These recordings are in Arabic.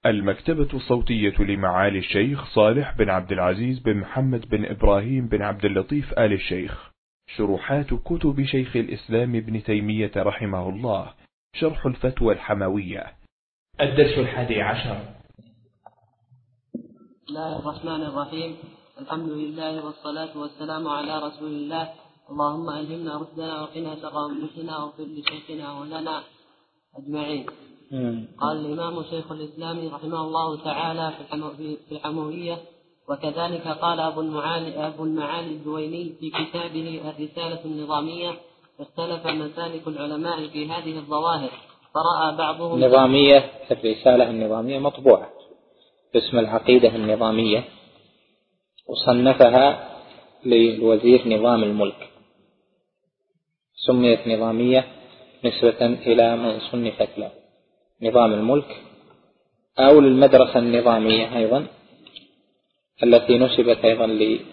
المكتبة الصوتية لمعالي الشيخ صالح بن عبد العزيز بن محمد بن إبراهيم بن عبد اللطيف آل الشيخ. شروحات كتب شيخ الإسلام ابن تيمية رحمه الله. شرح الفتوى الحموية. الدرس 11. بسم الله الرحمن الرحيم. الحمد لله والصلاة والسلام على رسول الله. اللهم ألهمنا رشدنا وقنا شر أنفسنا واغفر لشيخنا ولنا أجمعين. قال الإمام شيخ الإسلام رحمه الله تعالى في الحموية: وكذلك قال أبو المعالي الجويني في كتابه الرسالة النظامية: اختلف مسالك العلماء في هذه الظواهر فرأى بعضهم نظامية. الرسالة النظامية مطبوعة باسم العقيدة النظامية، وصنفها للوزير نظام الملك، سميت نظامية نسبة إلى من صنفت له نظام الملك، أو للمدرسة النظامية أيضا التي نسبت أيضا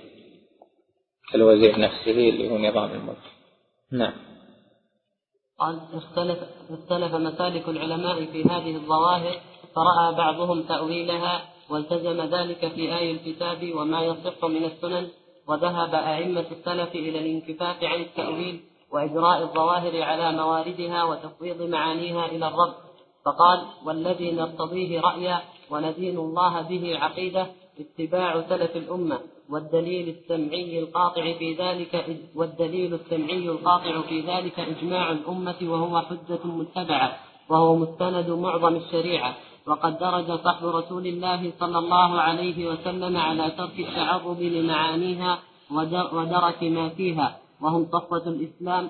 للوزير نفسه اللي هو نظام الملك. نعم. قال: اختلف مسالك العلماء في هذه الظواهر فرأى بعضهم تأويلها والتزم ذلك في آي الكتاب وما يصح من السنن، وذهب أئمة السلف إلى الانكفاف عن التأويل وإجراء الظواهر على مواردها وتفويض معانيها إلى الرب، فقال: والذي نرتضيه رأيا وندين الله به عقيدة اتباع سلف الأمة، والدليل السمعي القاطع في ذلك إجماع الأمة، وهو حجة متبعة، وهو مستند معظم الشريعة. وقد درج صحب رسول الله صلى الله عليه وسلم على ترك التعرض لمعانيها ودرك ما فيها، وهم صفوة الإسلام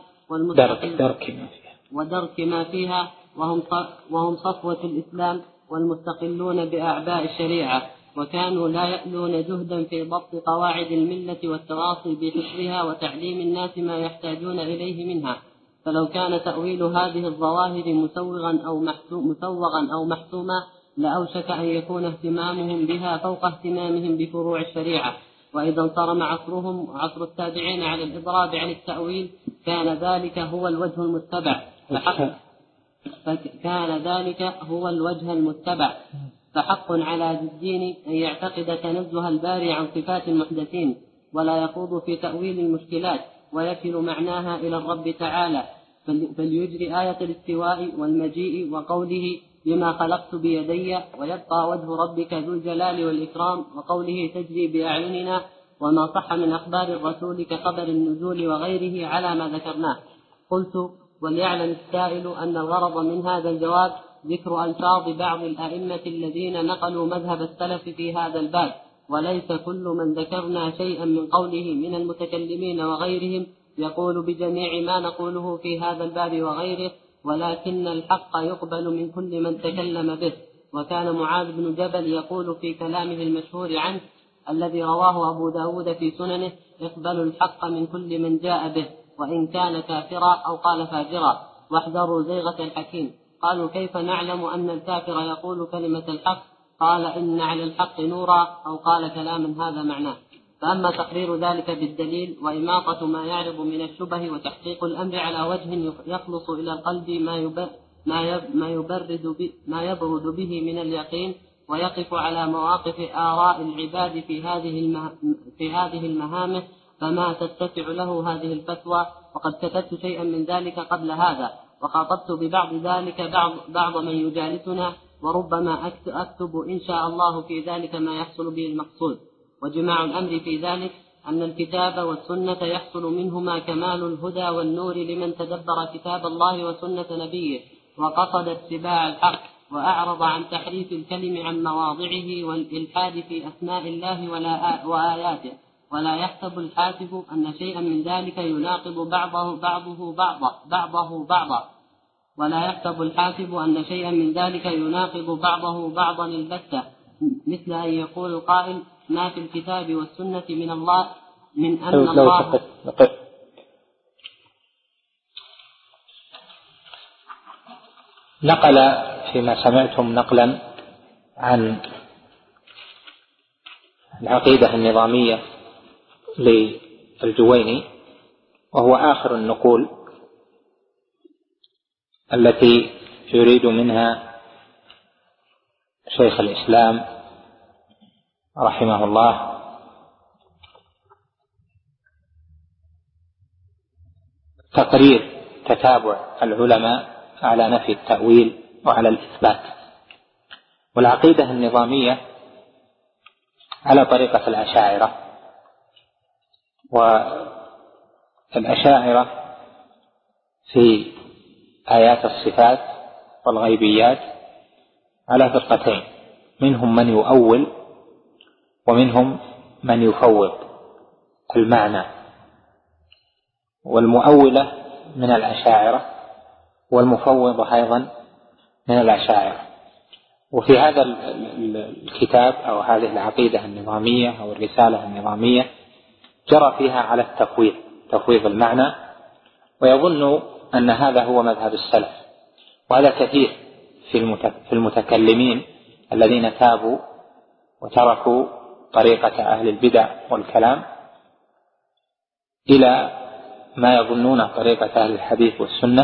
وهم صفوة الإسلام والمستقلون بأعباء الشريعة، وكانوا لا يألون جهدا في ضبط قواعد الملة والتواصي بحفظها وتعليم الناس ما يحتاجون إليه منها. فلو كان تأويل هذه الظواهر مسوغا أو محسوما لأوشك أن يكون اهتمامهم بها فوق اهتمامهم بفروع الشريعة. وإذا انصرم عصرهم وعصر التابعين على الإضراب عن التأويل كان ذلك هو الوجه المتبع. فحق على ذي الدين أن يعتقد تنزه الباري عن صفات المحدثين، ولا يخوض في تأويل المشكلات، ويكل معناها إلى الرب تعالى، فليجري آية الاستواء والمجيء وقوله: بما خلقت بيدي، ويبقى وجه ربك ذو الجلال والإكرام، وقوله: تجري بأعيننا، وما صح من أخبار الرسول كخبر النزول وغيره على ما ذكرناه. قلت: وليعلم السائل أن الغرض من هذا الجواب ذكر ألفاظ بعض الأئمة الذين نقلوا مذهب السلف في هذا الباب، وليس كل من ذكرنا شيئا من قوله من المتكلمين وغيرهم يقول بجميع ما نقوله في هذا الباب وغيره، ولكن الحق يقبل من كل من تكلم به. وكان معاذ بن جبل يقول في كلامه المشهور عنه الذي رواه أبو داود في سننه: اقبلوا الحق من كل من جاء به، وإن كان كافرا أو قال فاجرا، واحذروا زيغة الحكيم. قالوا: كيف نعلم أن الكافر يقول كلمة الحق؟ قال: إن على الحق نورا، أو قال كلاما هذا معناه. فأما تقرير ذلك بالدليل وإماطة ما يعرض من الشبه وتحقيق الأمر على وجه يخلص إلى القلب ما يبرد به من اليقين، ويقف على مواقف آراء العباد في هذه المهامة، فما تتسع له هذه الفتوى. وقد كتبت شيئا من ذلك قبل هذا، وخاطبت ببعض ذلك بعض من يجالسنا، وربما أكتب إن شاء الله في ذلك ما يحصل به المقصود. وجماع الأمر في ذلك أن الكتاب والسنة يحصل منهما كمال الهدى والنور لمن تدبر كتاب الله وسنة نبيه وقصد اتباع الحق، وأعرض عن تحريف الكلم عن مواضعه والإلحاد في أسماء الله وآياته. ولا يحسب الحاسب أن شيئا من ذلك يناقض بعضا البتة، مثل أن يقول القائل: ما في الكتاب والسنة من الله من أن الله. نقل فيما سمعتم نقلا عن العقيدة النظامية للجويني، وهو آخر النقول التي يريد منها شيخ الإسلام رحمه الله تقرير تتابع العلماء على نفي التأويل وعلى الإثبات. والعقيدة النظامية على طريقة الأشاعرة، والأشاعرة في آيات الصفات والغيبيات على فرقتين، منهم من يؤول ومنهم من يفوض المعنى، والمؤولة من الأشاعرة والمفوضة أيضا من الأشاعرة. وفي هذا الكتاب أو هذه العقيدة النظامية أو الرسالة النظامية جرى فيها على تفويض المعنى، ويظن أن هذا هو مذهب السلف. وهذا كثير في المتكلمين الذين تابوا وتركوا طريقة أهل البدع والكلام إلى ما يظنون طريقة أهل الحديث والسنة،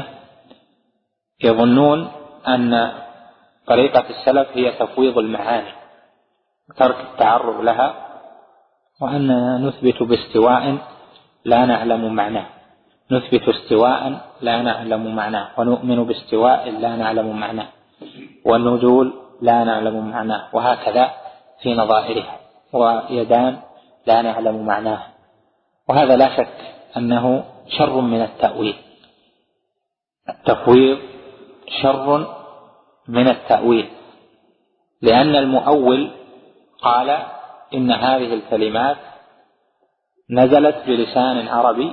يظنون أن طريقة السلف هي تفويض المعاني وترك التعرض لها، وأننا نثبت باستواء لا نعلم معناه، نثبت استواء لا نعلم معناه، ونؤمن باستواء لا نعلم معناه، والنزول لا نعلم معناه، وهكذا في نظائرها، ويدان لا نعلم معناه. وهذا لا شك أنه شر من التأويل. التفويض شر من التأويل، لأن المؤول قال إن هذه الكلمات نزلت بلسان عربي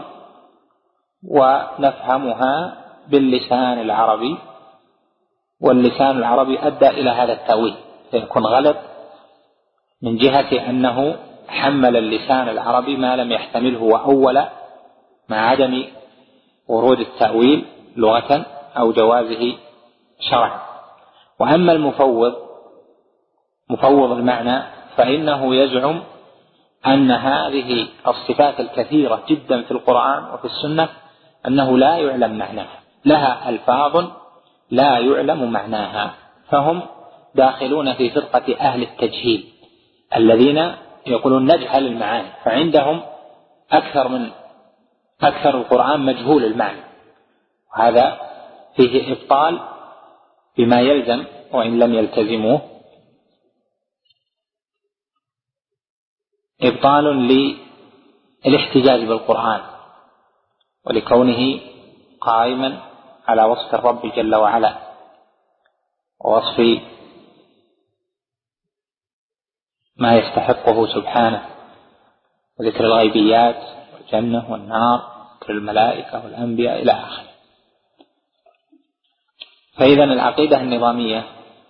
ونفهمها باللسان العربي، واللسان العربي أدى إلى هذا التأويل، فيكون غلط من جهة أنه حمل اللسان العربي ما لم يحتمله وأول مع عدم ورود التأويل لغة أو جوازه شرعا. وأما مفوض المعنى فإنه يزعم أن هذه الصفات الكثيرة جدا في القرآن وفي السنة أنه لا يعلم معناها، لها ألفاظ لا يعلم معناها، فهم داخلون في فرقة أهل التجهيل الذين يقولون نجهل المعاني، فعندهم أكثر القرآن مجهول المعنى، وهذا فيه إبطال بما يلزم وإن لم يلتزموه، إبطال للاحتجاج بالقرآن ولكونه قائما على وصف الرب جل وعلا ووصف ما يستحقه سبحانه، وذكر الغيبيات والجنة والنار، ذكر الملائكة والأنبياء إلى آخره. فإذا العقيدة النظامية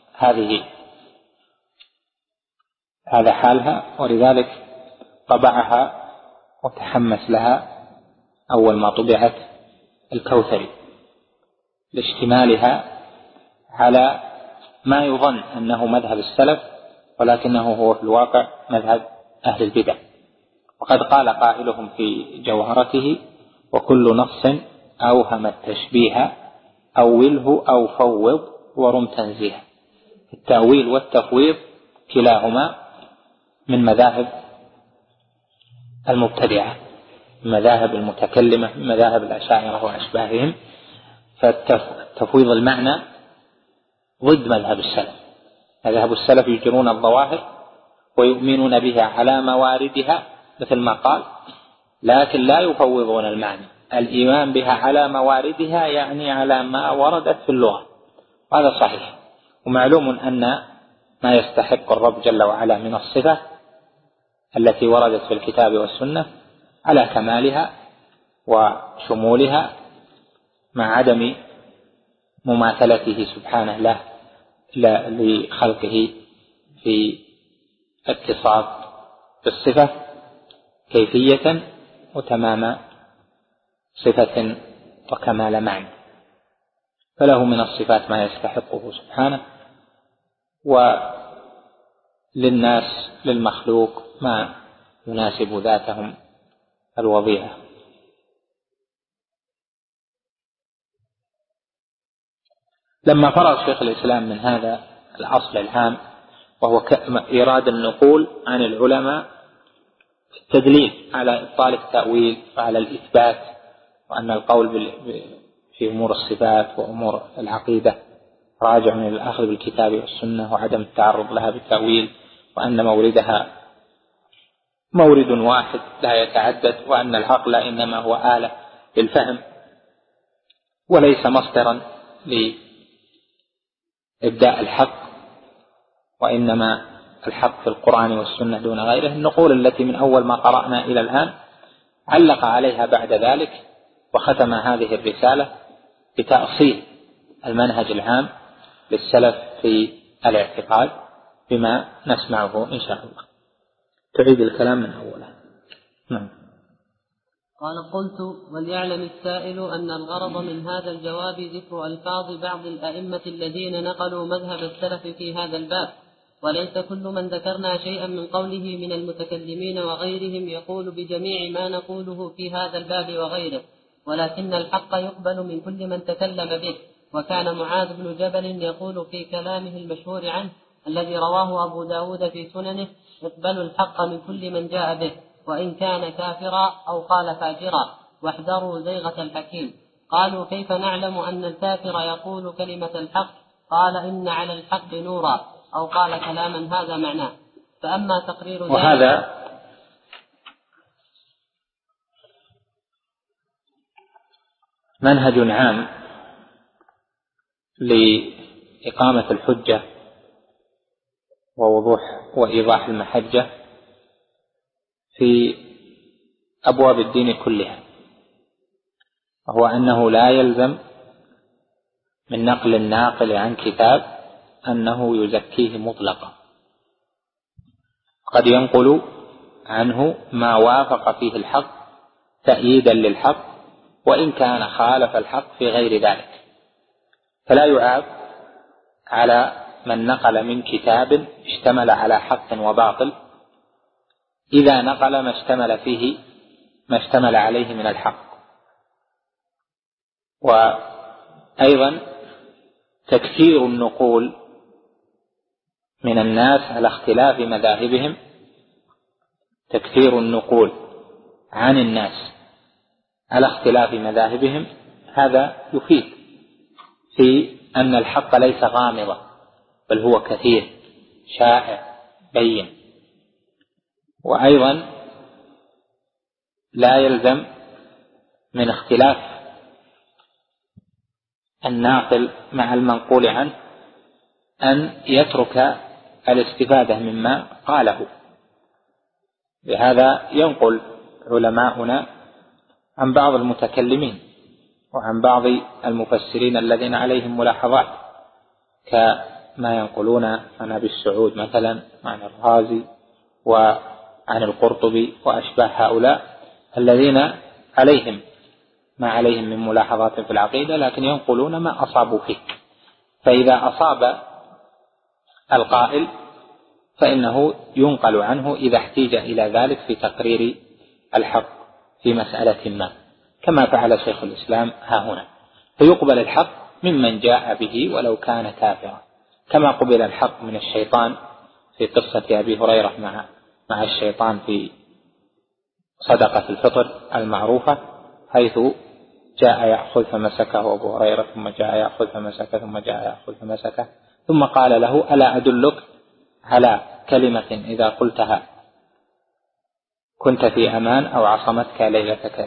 هذا حالها، ولذلك طبعها وتحمس لها أول ما طبعت الكوثري لاشتمالها على ما يظن أنه مذهب السلف، ولكنه هو في الواقع مذهب أهل البدع. وقد قال قائلهم في جوهرته: وكل نص أوهم التشبيه أوله أو فوض ورم تنزيه. التأويل والتفويض كلاهما من مذاهب المبتدعة، من مذاهب المتكلمة، من مذاهب الأشاعرة وأشباههم. فتفويض المعنى ضد مذهب السلف. مذهب السلف يجرون الظواهر ويؤمنون بها على مواردها مثل ما قال، لكن لا يفوضون المعنى. الإيمان بها على مواردها يعني على ما وردت في اللغة، وهذا صحيح. ومعلوم أن ما يستحق الرب جل وعلا من الصفة التي وردت في الكتاب والسنة على كمالها وشمولها، مع عدم مماثلته سبحانه له لخلقه في اتصاف بالصفة كيفية وتمام صفة وكمال معنى، فله من الصفات ما يستحقه سبحانه، وللناس للمخلوق ما يناسب ذاتهم الوضيعة. لما فرغ شيخ الإسلام من هذا الأصل الهام وهو إيراد النقول عن العلماء التدليل على إبطال التأويل وعلى الإثبات، وأن القول في أمور الصفات وأمور العقيدة راجع من الأخذ بالكتاب والسنة وعدم التعرض لها بالتأويل، وأن موردها مورد واحد لا يتعدد، وأن العقل إنما هو آلة للفهم وليس مصدرا لإبداء الحق، وإنما الحق في القرآن والسنة دون غيره. النقول التي من أول ما قرأنا إلى الآن علق عليها بعد ذلك، وختم هذه الرسالة بتأصيل المنهج العام للسلف في الاعتقاد بما نسمعه إن شاء الله. تعيد الكلام من أوله. نعم. قال: قلت: وليعلم السائل أن الغرض من هذا الجواب ذكر ألفاظ بعض الأئمة الذين نقلوا مذهب السلف في هذا الباب، وليس كل من ذكرنا شيئا من قوله من المتكلمين وغيرهم يقول بجميع ما نقوله في هذا الباب وغيره، ولكن الحق يقبل من كل من تكلم به. وكان معاذ بن جبل يقول في كلامه المشهور عنه الذي رواه أبو داود في سننه: اقبلوا الحق من كل من جاء به وإن كان كافرا أو قال فاجرا، واحذروا زيغة الحكيم. قالوا: كيف نعلم أن الكافر يقول كلمة الحق؟ قال: إن على الحق نورا، أو قال كلاما هذا معناه. فأما تقرير ذلك، وهذا منهج عام لإقامة الحجة ووضوح وإيضاح المحجة في أبواب الدين كلها، وهو أنه لا يلزم من نقل الناقل عن كتاب أنه يزكيه مطلقا، قد ينقل عنه ما وافق فيه الحق تأييدا للحق وإن كان خالف الحق في غير ذلك. فلا يعاب على من نقل من كتاب اشتمل على حق وباطل إذا نقل ما اشتمل عليه من الحق. وأيضا تكثير النقول من الناس على اختلاف مذاهبهم، تكثير النقول عن الناس على اختلاف مذاهبهم، هذا يفيد في أن الحق ليس غامضا بل هو كثير شائع بين. وأيضا لا يلزم من اختلاف الناقل مع المنقول عنه أن يترك الاستفادة مما قاله. لهذا ينقل علماؤنا عن بعض المتكلمين وعن بعض المفسرين الذين عليهم ملاحظات، كما ينقلون عن أبي السعود مثلا وعن الرازي وعن القرطبي وأشباه هؤلاء الذين عليهم ما عليهم من ملاحظات في العقيدة، لكن ينقلون ما أصابوا فيه. فإذا أصاب القائل فإنه ينقل عنه إذا احتيج إلى ذلك في تقرير الحق في مسألة ما، كما فعل شيخ الإسلام ها هنا، فيقبل الحق ممن جاء به ولو كان كافرا، كما قبل الحق من الشيطان في قصة أبي هريرة مع الشيطان في صدقة الفطر المعروفة، حيث جاء يأخذ فمسكه أبو هريرة، ثم جاء يأخذ فمسكه، ثم جاء يأخذ فمسكه، ثم قال له: ألا أدلك على كلمة إذا قلتها كنت في أمان أو عصمتك ليلتك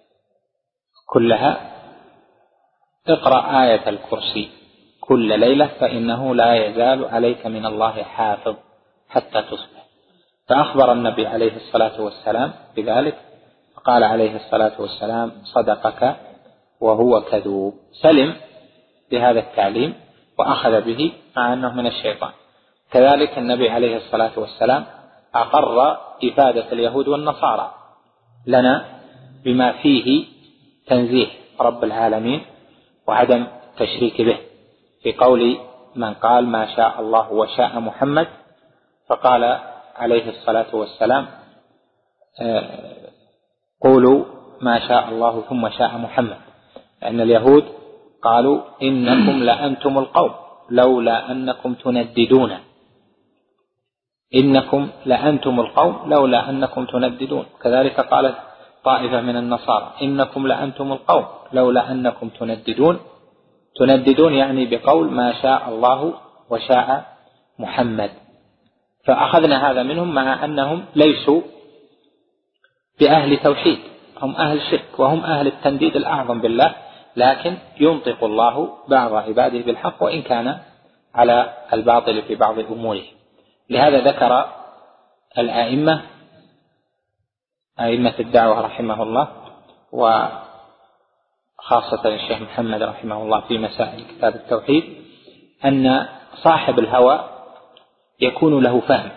كلها؟ اقرأ آية الكرسي كل ليلة فإنه لا يزال عليك من الله حافظ حتى تصبح. فأخبر النبي عليه الصلاة والسلام بذلك، فقال عليه الصلاة والسلام: صدقك وهو كذوب. سلم بهذا التعليم وأخذ به مع أنه من الشيطان. كذلك النبي عليه الصلاة والسلام أقر إفادة اليهود والنصارى لنا بما فيه تنزيه رب العالمين وعدم التشريك به، في قول من قال ما شاء الله وشاء محمد، فقال عليه الصلاة والسلام: قولوا ما شاء الله ثم شاء محمد، لأن اليهود قالوا: إنكم لأنتم القوم لولا أنكم تنددون. إنكم لأنتم القوم لولا أنكم تنددون. كذلك قالت طائفة من النصارى إنكم لأنتم القوم لولا أنكم تنددون يعني بقول ما شاء الله وشاء محمد. فأخذنا هذا منهم مع أنهم ليسوا بأهل توحيد، هم أهل شرك وهم أهل التنديد الأعظم بالله، لكن ينطق الله بعض عباده بالحق وإن كان على الباطل في بعض أموره. لهذا ذكر الأئمة أئمة الدعوة رحمه الله وخاصة الشيخ محمد رحمه الله في مسائل كتاب التوحيد أن صاحب الهوى يكون له فهم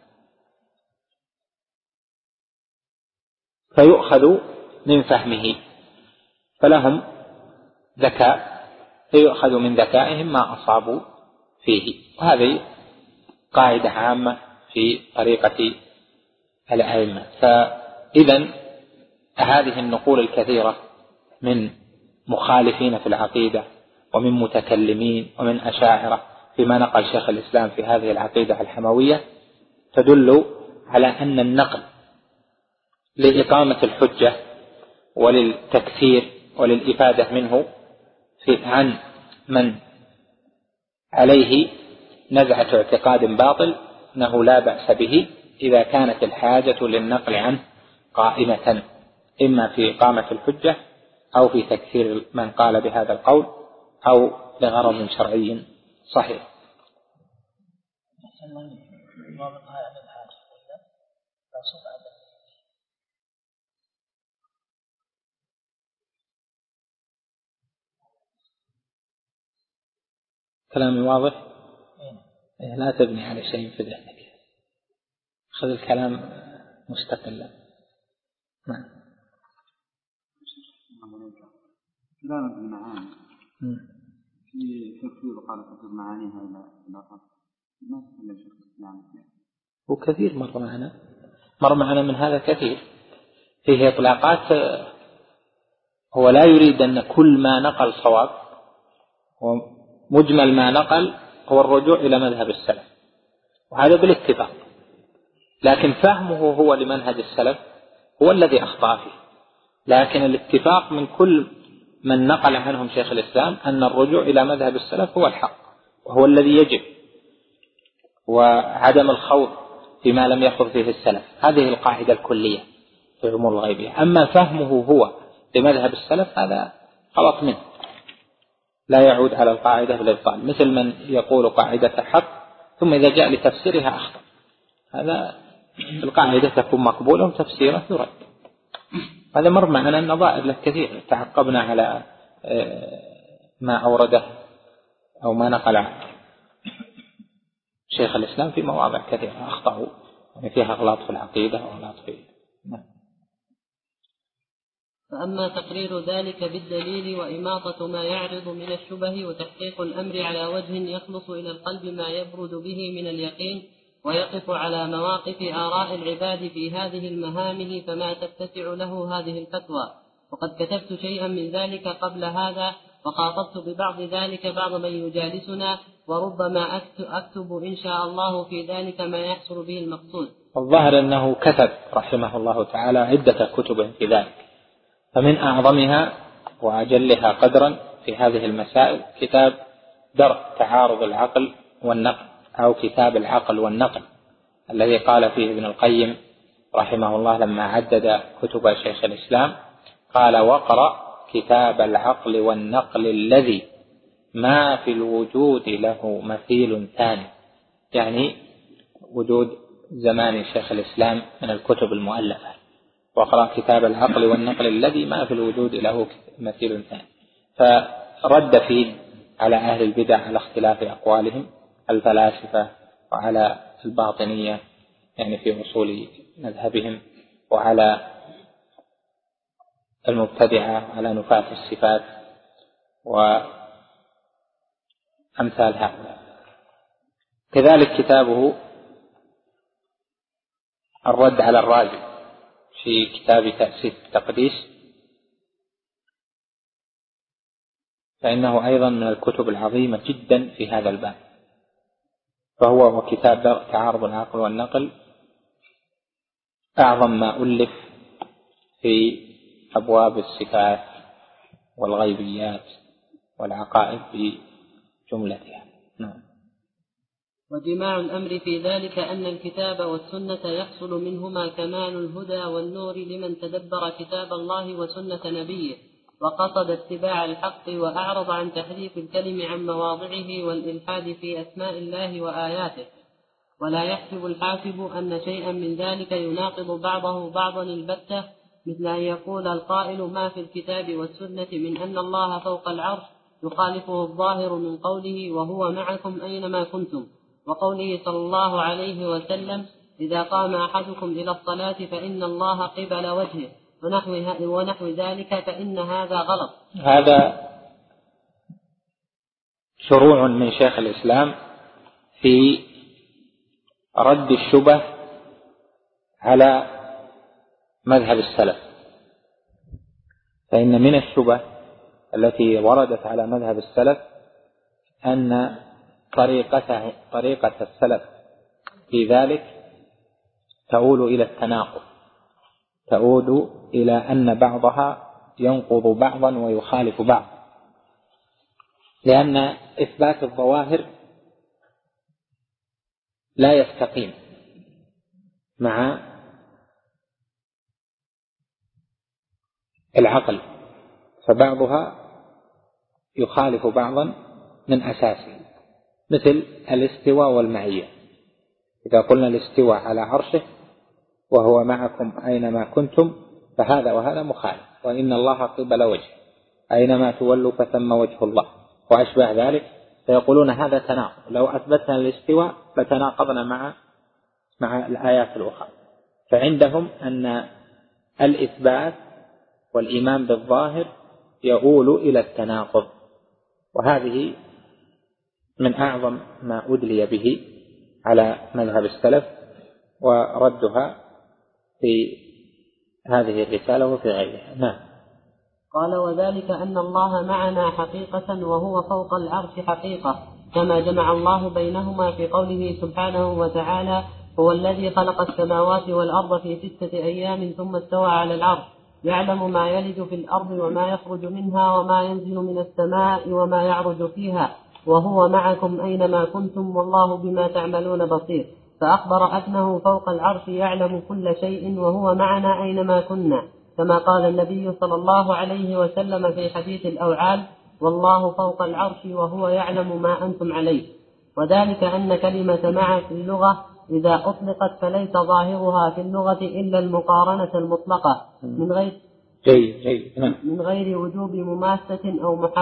فيؤخذ من فهمه، فلهم ذكاء فيؤخذ من ذكائهم ما أصابوا فيه. وهذه قاعدة عامة في طريقة الأئمة. فإذا هذه النقول الكثيرة من مخالفين في العقيدة ومن متكلمين ومن أشاعرة فيما نقل شيخ الإسلام في هذه العقيدة الحموية تدل على أن النقل لإقامة الحجة وللتكثير وللإفادة منه عن من عليه نزعة اعتقاد باطل أنه لا بأس به إذا كانت الحاجة للنقل عنه قائمة، إما في إقامة الحجة أو في تكثير من قال بهذا القول أو لغرض شرعي صحيح. كلامي واضح؟ لا تبني على شيء في ذهنك، خذ الكلام مستقلا. نعم. كلام ابن معاني في تفسير قال تفسير معانيها إلى الآخر ما تكلم شيخ الإسلام وكثير مر معنا من هذا كثير فيه إطلاقات. هو لا يريد أن كل ما نقل صواب، ومجمل ما نقل هو الرجوع إلى مذهب السلف وهذا بالاتفاق، لكن فهمه هو لمنهج السلف هو الذي أخطأ فيه. لكن الاتفاق من كل من نقل عنهم شيخ الإسلام أن الرجوع إلى مذهب السلف هو الحق وهو الذي يجب، وعدم الخوض فيما لم يخض فيه السلف. هذه القاعدة الكلية في الأمور الغيبية. أما فهمه هو لمذهب السلف هذا غلط منه، لا يعود على القاعدة بالإبطال، مثل من يقول قاعدة حق ثم إذا جاء لتفسيرها أخطأ. هذا القاعدة تكون مقبولة وتفسيره يرد. هذا مر معنا النظائر له كثير، تعقبنا على ما أورده أو ما نقل شيخ الإسلام في مواضع كثيرة أخطأوا يعني فيها أغلاط في العقيدة وأغلاط في فأما تقرير ذلك بالدليل وإماطة ما يعرض من الشبه وتحقيق الأمر على وجه يخلص إلى القلب ما يبرد به من اليقين ويقف على مواقف آراء العباد في هذه المهامه فما تتسع له هذه الفتوى. وقد كتبت شيئا من ذلك قبل هذا وخاطبت ببعض ذلك بعض من يجالسنا، وربما أكتب إن شاء الله في ذلك ما يحصل به المقصود. الظاهر أنه كتب رحمه الله تعالى عدة كتب في ذلك، فمن أعظمها وأجلها قدرا في هذه المسائل كتاب درء تعارض العقل والنقل أو كتاب العقل والنقل، الذي قال فيه ابن القيم رحمه الله لما عدد كتب شيخ الإسلام قال: واقرأ كتاب العقل والنقل الذي ما في الوجود له مثيل ثاني، يعني وجود زمان شيخ الإسلام من الكتب المؤلفة. واقرأ كتاب العقل والنقل الذي ما في الوجود له مثيل ثاني. فرد فيه على أهل البدع على اختلاف أقوالهم الفلاسفة وعلى الباطنية يعني في أصول مذهبهم، وعلى المبتدعة وعلى نفاة الصفات وأمثال هؤلاء. كذلك كتابه الرد على الرازي في كتاب تأسيس التقديس، فإنه أيضا من الكتب العظيمة جدا في هذا الباب، فهو وكتاب درء تعارض العقل والنقل أعظم ما ألف في أبواب الصفات والغيبيات والعقائد بجملتها. نعم. وجماع الأمر في ذلك أن الكتاب والسنة يحصل منهما كمال الهدى والنور لمن تدبر كتاب الله وسنة نبيه وقصد اتباع الحق وأعرض عن تحريف الكلم عن مواضعه والإلحاد في أسماء الله وآياته. ولا يحسب الحاسب أن شيئا من ذلك يناقض بعضه بعضا البتة، مثل أن يقول القائل ما في الكتاب والسنة من أن الله فوق العرش يخالفه الظاهر من قوله وهو معكم أينما كنتم، وقوله صلى الله عليه وسلم إذا قام أحدكم إلى الصلاة فإن الله قبل وجهه ونحو ذلك، فإن هذا غلط. هذا شروع من شيخ الإسلام في رد الشبه على مذهب السلف. فإن من الشبه التي وردت على مذهب السلف أن طريقة السلف في ذلك تؤول إلى التناقض، تؤول إلى أن بعضها ينقض بعضا ويخالف بعض، لأن إثبات الظواهر لا يستقيم مع العقل، فبعضها يخالف بعضا من أساسه، مثل الاستواء والمعية. إذا قلنا الاستواء على عرشه وهو معكم أينما كنتم فهذا وهذا مخالف، وإن الله قبل وجه أينما تولوا فثم وجه الله وأشبه ذلك، فيقولون هذا تناقض، لو أثبتنا الاستواء فتناقضنا مع الآيات الأخرى. فعندهم أن الإثبات والإيمان بالظاهر يؤول إلى التناقض، وهذه من أعظم ما أدلي به على مذهب السلف، وردها في هذه الرسالة وفي غيرها. نعم. قال وذلك أن الله معنا حقيقة وهو فوق العرش حقيقة، كما جمع الله بينهما في قوله سبحانه وتعالى هو الذي خلق السماوات والأرض في 6 أيام ثم استوى على العرش يعلم ما يلج في الأرض وما يخرج منها وما ينزل من السماء وما يعرج فيها وهو معكم أينما كنتم والله بما تعملون بصير. فأخبر أنه فوق العرش يعلم كل شيء وهو معنا أينما كنا، كما قال النبي صلى الله عليه وسلم في حديث الأوعال والله فوق العرش وهو يعلم ما أنتم عليه. وذلك أن كلمة مع في اللغة إذا أطلقت فليس ظاهرها في اللغة إلا المقارنة المطلقة من غير وجوب مماسة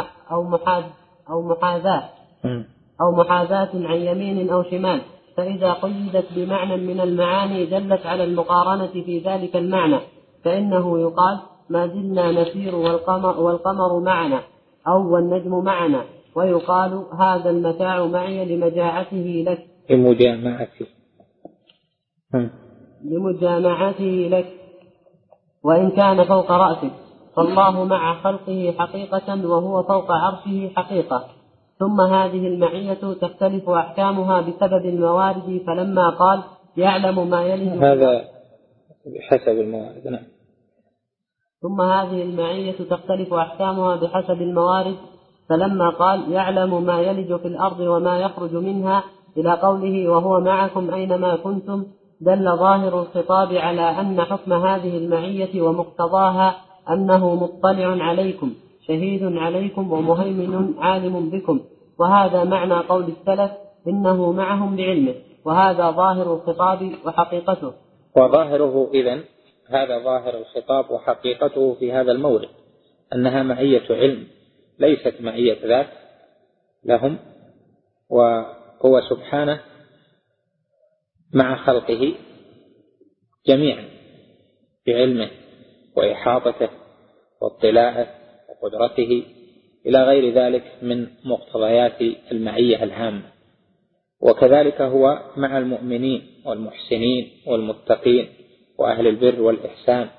أو محاذاة عن يمين أو شمال، فإذا قيدت بمعنى من المعاني دلت على المقارنة في ذلك المعنى، فإنه يقال ما زلنا نسير والقمر معنا أو والنجم معنا، ويقال هذا المتاع معي لمجاعته لك وإن كان فوق رأسك، فالله مع خلقه حقيقة وهو فوق عرشه حقيقة. ثم هذه المعية تختلف أحكامها بسبب الموارد، فلما قال يعلم ما يلج هذا بحسب الموارد. نعم. ثم هذه المعية تختلف أحكامها بحسب الموارد، فلما قال يعلم ما يلج في الأرض وما يخرج منها إلى قوله وهو معكم أينما كنتم، دل ظاهر الخطاب على أن حكم هذه المعية ومقتضاها أنه مطلع عليكم شهيد عليكم ومهيمن عالم بكم، وهذا معنى قول السلف إنه معهم بعلمه، وهذا ظاهر الخطاب وحقيقته. وظاهره إذن هذا ظاهر الخطاب وحقيقته في هذا المورد أنها معية علم ليست معية ذات لهم، وهو سبحانه مع خلقه جميعا بعلمه وإحاطته واطلاعه وقدرته إلى غير ذلك من مقتضيات المعية العامة. وكذلك هو مع المؤمنين والمحسنين والمتقين وأهل البر والإحسان،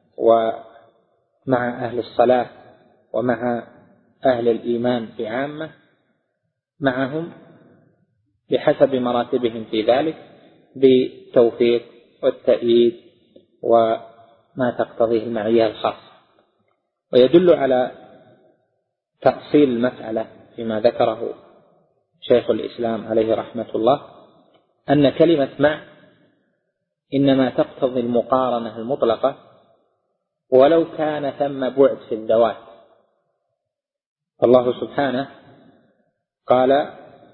ومع أهل الصلاة ومع أهل الإيمان بعامة، معهم بحسب مراتبهم في ذلك بالتوفيق والتأييد وما تقتضيه المعية الخاصة. ويدل على تأصيل المسألة فيما ذكره شيخ الإسلام عليه رحمة الله أن كلمة مع إنما تقتضي المقارنة المطلقة ولو كان ثم بعد في الذوات. الله سبحانه قال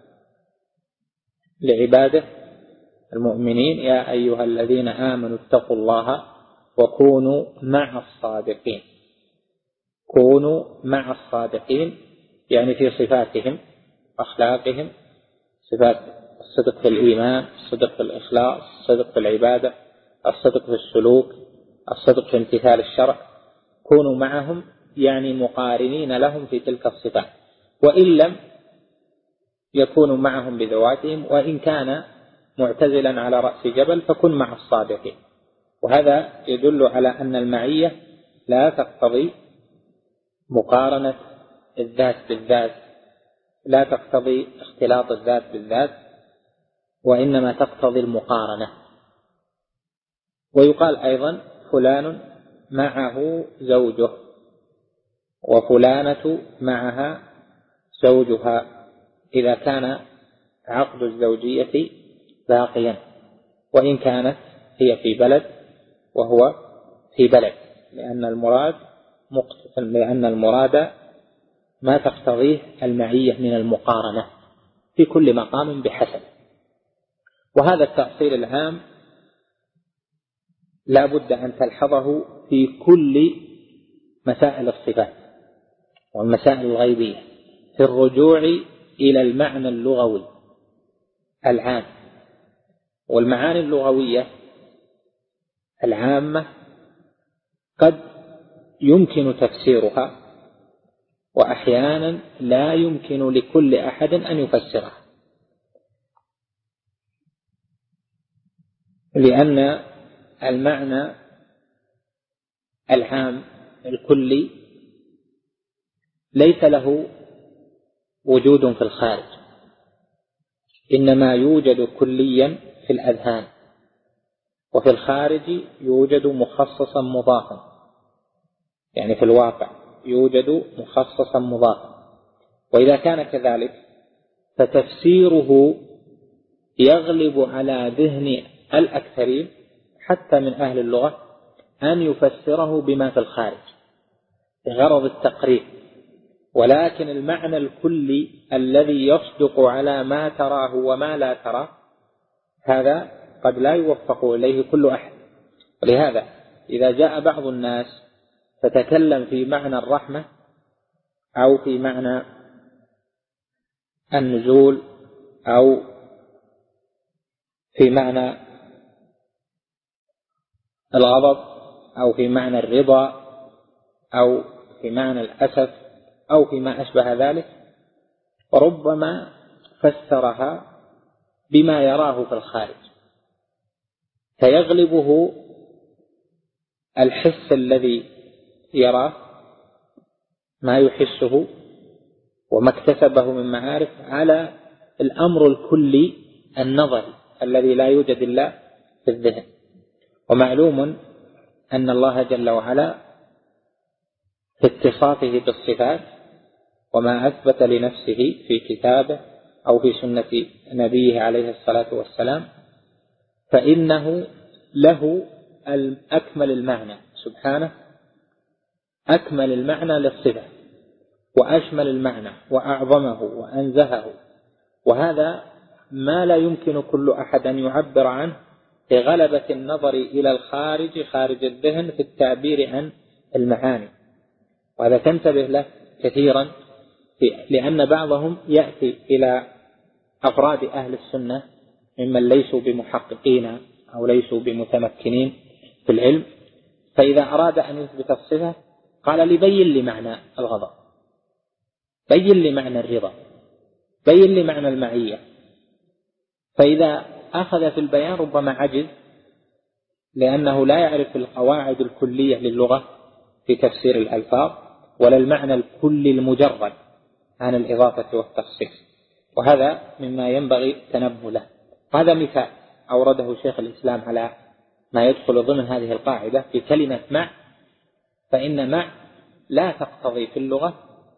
لعباده المؤمنين يا أيها الذين آمنوا اتقوا الله وكونوا مع الصادقين. كونوا مع الصادقين يعني في صفاتهم أخلاقهم، صفات الصدق في الإيمان، الصدق في الإخلاص، الصدق في العبادة، الصدق في السلوك، الصدق في امتثال الشرع. كونوا معهم يعني مقارنين لهم في تلك الصفات، وإن لم يكونوا معهم بذواتهم، وإن كان معتزلا على رأس جبل فكن مع الصادقين. وهذا يدل على أن المعية لا تقتضي مقارنة الذات بالذات، لا تقتضي اختلاط الذات بالذات، وإنما تقتضي المقارنة. ويقال أيضا فلان معه زوجه وفلانة معها زوجها إذا كان عقد الزوجية باقيا، وإن كانت هي في بلد وهو في بلد، لأن المراد ما تقتضيه المعية من المقارنة في كل مقام بحسب. وهذا التأصيل العام لا بد أن تلحظه في كل مسائل الصفات والمسائل الغيبية في الرجوع إلى المعنى اللغوي العام. والمعاني اللغوية العامة قد يمكن تفسيرها، وأحيانا لا يمكن لكل أحد أن يفسرها، لأن المعنى العام الكلي ليس له وجود في الخارج، إنما يوجد كليا في الأذهان، وفي الخارج يوجد مخصصا مضافا، يعني في الواقع يوجد مخصصا مضافا. وإذا كان كذلك فتفسيره يغلب على ذهن الأكثرين حتى من أهل اللغة أن يفسره بما في الخارج بغرض التقريب. ولكن المعنى الكلي الذي يصدق على ما تراه وما لا تراه هذا قد لا يوفق إليه كل أحد. ولهذا إذا جاء بعض الناس فتكلم في معنى الرحمة أو في معنى النزول أو في معنى الغضب أو في معنى الرضا أو في معنى الأسف أو فيما أشبه ذلك، وربما فسرها بما يراه في الخارج، فيغلبه الحس الذي يراه، ما يحسه وما اكتسبه من معارف، على الأمر الكلي النظري الذي لا يوجد إلا في الذهن. ومعلوم أن الله جل وعلا في اتصافه بالصفات وما أثبت لنفسه في كتابه أو في سنة نبيه عليه الصلاة والسلام فإنه له أكمل المعنى سبحانه، أكمل المعنى للصفة وأشمل المعنى وأعظمه وأنزهه. وهذا ما لا يمكن كل أحد أن يعبر عنه لغلبة النظر إلى الخارج خارج الذهن في التعبير عن المعاني. وهذا تنتبه له كثيرا، لأن بعضهم يأتي إلى أفراد أهل السنة ممن ليسوا بمحققين أو ليسوا بمتمكنين في العلم، فإذا أراد أن يثبت الصفة قال لي بين لي معنى الغضب، بين لي معنى الرضا، بين لي معنى المعية. فإذا أخذ في البيان ربما عجز، لأنه لا يعرف القواعد الكلية للغة في تفسير الألفاظ ولا المعنى الكلي المجرد عن الإضافة والتخصيص. وهذا مما ينبغي التنبه له. وهذا مثال أورده شيخ الإسلام على ما يدخل ضمن هذه القاعدة في كلمة مع، فإن مع لا تقتضي في اللغة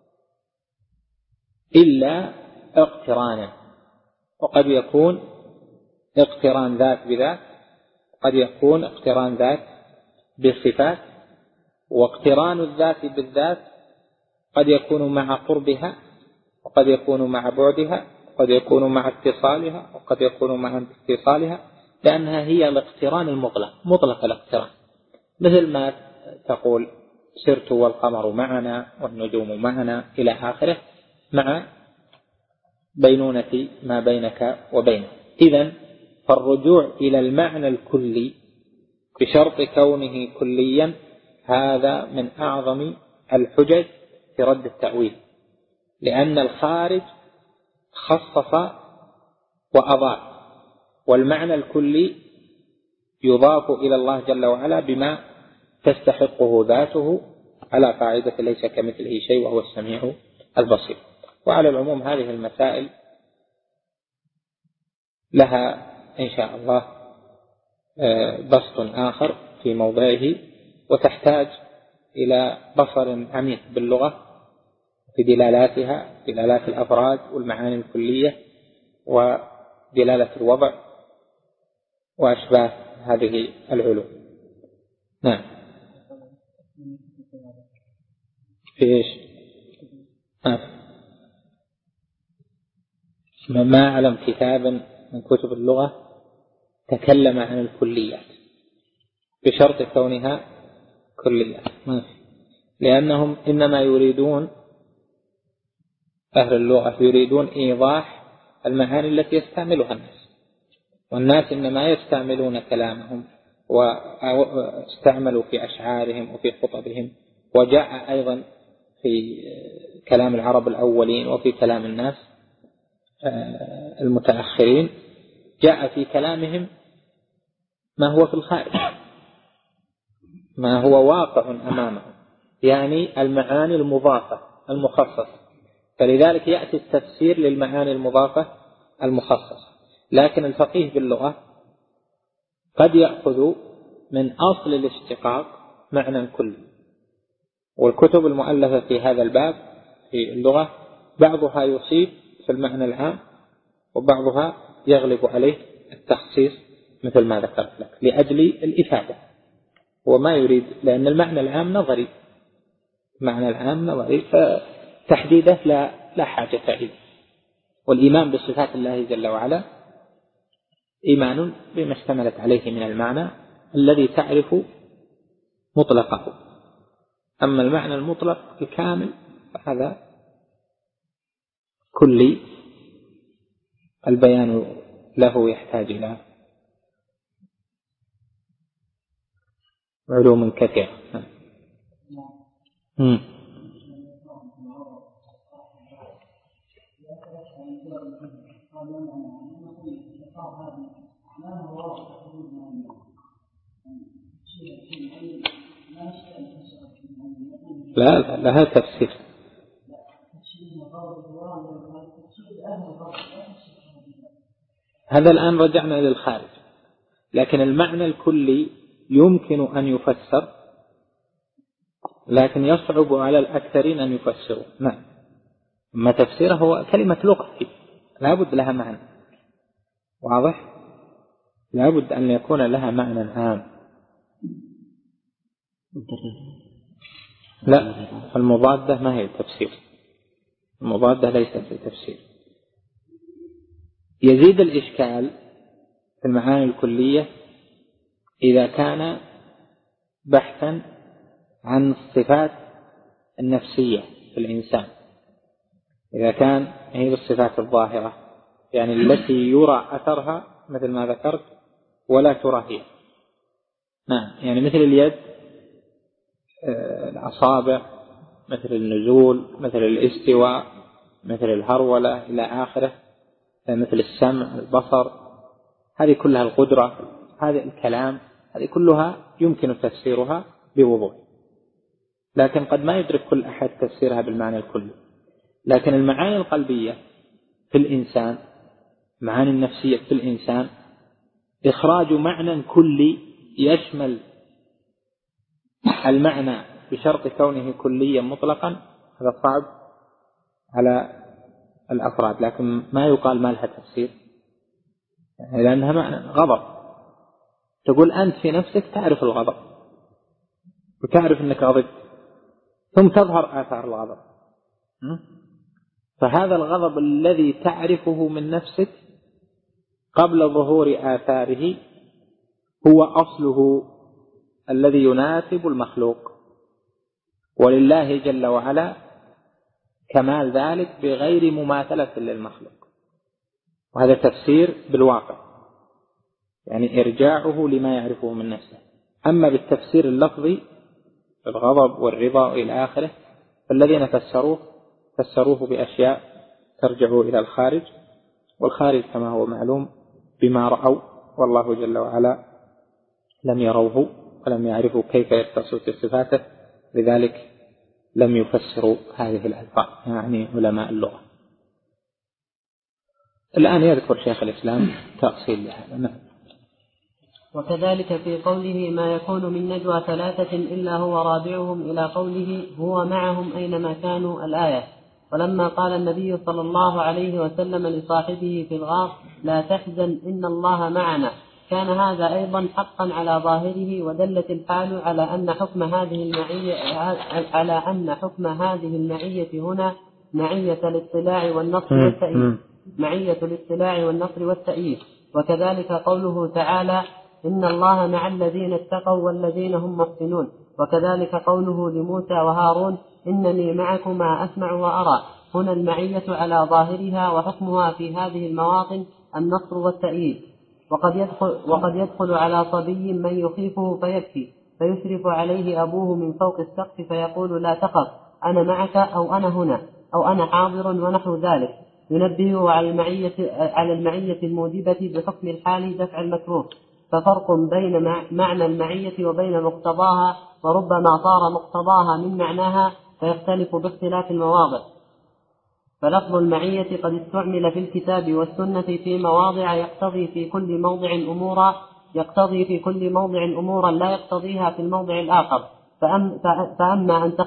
إلا اقترانا، وقد يكون اقتران ذات بذات، قد يكون اقتران ذات بالصفات، واقتران الذات بالذات قد يكون مع قربها، وقد يكون مع بعدها، وقد يكون مع اتصالها، وقد يكون مع اتصالها، لأنها هي الاقتران المطلق، مطلق الاقتران، مثل ما تقول سرت والقمر معنا والنجوم معنا إلى آخره، مع بينونة ما بينك وبينه. إذن فالرجوع إلى المعنى الكلي بشرط كونه كليا هذا من أعظم الحجج في رد التأويل، لأن الخارج خصص وأضاف، والمعنى الكلي يضاف إلى الله جل وعلا بما تستحقه ذاته على قاعدة ليس كمثله شيء وهو السميع البصير. وعلى العموم هذه المسائل لها إن شاء الله بسط آخر في موضعه، وتحتاج إلى بصر عميق باللغة في دلالاتها، دلالات الأفراد والمعاني الكلية ودلالة الوضع وأشباه هذه العلوم. نعم. في إيش؟ ما أعلم كتابا من كتب اللغة تكلم عن الكليات بشرط كونها كليات، لأنهم إنما يريدون، أهل اللغة يريدون إيضاح المعاني التي يستعملها الناس، والناس إنما يستعملون كلامهم واستعملوا في أشعارهم وفي خطبهم، وجاء أيضا في كلام العرب الأولين وفي كلام الناس المتأخرين، جاء في كلامهم ما هو في الخارج، ما هو واقع أمامهم، يعني المعاني المضافة المخصصة، فلذلك يأتي التفسير للمعاني المضافة المخصصة. لكن الفقيه باللغة قد يأخذ من أصل الاشتقاق معنى كلي، والكتب المؤلفة في هذا الباب في اللغة بعضها يصيب في المعنى العام، وبعضها يغلب عليه التخصيص مثل ما ذكرت لك لأجل الإفادة، وما يريد، لأن المعنى العام نظري، معنى العام نظري، فتحديده لا حاجة إليه. والإيمان بصفات الله جل وعلا إيمان بما اشتملت عليه من المعنى الذي تعرف مطلقه، أما المعنى المطلق الكامل فهذا كلي، البيان له يحتاج إلى علوم كثيرة. لا لها تفسير. هذا الآن رجعنا إلى الخارج، لكن المعنى الكلي يمكن أن يفسر، لكن يصعب على الأكثرين أن يفسروا. نعم. أما تفسيره هو كلمة لغة لا بد لها معنى واضح، لا بد أن يكون لها معنى عام. لا، المضادة ما هي تفسير، المضادة ليست تفسير. يزيد الإشكال في المعاني الكلية إذا كان بحثا عن الصفات النفسية في الإنسان، إذا كان هي بالصفات الظاهرة، يعني التي يرى أثرها مثل ما ذكرت ولا ترى هي. نعم، يعني مثل اليد، الأصابع، مثل النزول، مثل الاستواء، مثل الهرولة إلى آخره، مثل السمع، البصر، هذه كلها القدرة، هذا الكلام، هذه كلها يمكن تفسيرها بوضوح، لكن قد ما يدرك كل أحد تفسيرها بالمعنى الكلي. لكن المعاني القلبية في الإنسان، معاني النفسية في الإنسان، إخراج معنى كلي يشمل المعنى بشرط كونه كليا مطلقا هذا صعب على الأفراد، لكن ما يقال ما لها تفسير لأنها معنى غضب. تقول أنت في نفسك تعرف الغضب وتعرف أنك غضبت ثم تظهر آثار الغضب، فهذا الغضب الذي تعرفه من نفسك قبل ظهور آثاره هو أصله الذي يناسب المخلوق، ولله جل وعلا كمال ذلك بغير مماثلة للمخلوق، وهذا تفسير بالواقع يعني إرجاعه لما يعرفه من نفسه. أما بالتفسير اللفظي الغضب والرضا إلى آخره فالذين فسروه بأشياء ترجع إلى الخارج، والخارج كما هو معلوم بما رأوا، والله جل وعلا لم يروه ولم يعرفوا كيف يتصف بصفاته، لذلك لم يفسروا هذه الألفاظ يعني علماء اللغة. الآن يذكر شيخ الإسلام تأصيل لهذا. وكذلك في قوله ما يكون من نجوى ثلاثة إلا هو رابعهم إلى قوله هو معهم أينما كانوا الآية. ولما قال النبي صلى الله عليه وسلم لصاحبه في الغار لا تحزن إن الله معنا، كان هذا أيضا حقا على ظاهره، ودلت الحال على أن حكم هذه المعية هنا معية الاطلاع والنصر والتأييد. وكذلك قوله تعالى إن الله مع الذين اتقوا والذين هم محسنون. وكذلك قوله لموسى وهارون إنني معكما أسمع وأرى، هنا المعية على ظاهرها، وحكمها في هذه المواطن النصر والتأييد. وقد يدخل على صبي من يخيفه فيبكي فيشرف عليه أبوه من فوق السقف فيقول لا تخف أنا معك أو أنا هنا أو أنا حاضر ونحو ذلك، ينبهه على المعية الموجبة بحكم الحال دفع المكروه. ففرق بين معنى المعية وبين مقتضاها، وربما صار مقتضاها من معناها فيختلف باختلاف المواضع. فلفظ المعية قد استعمل في الكتاب والسنة في مواضع يقتضي في كل موضع أمورا لا يقتضيها في الموضع الآخر، فإما أن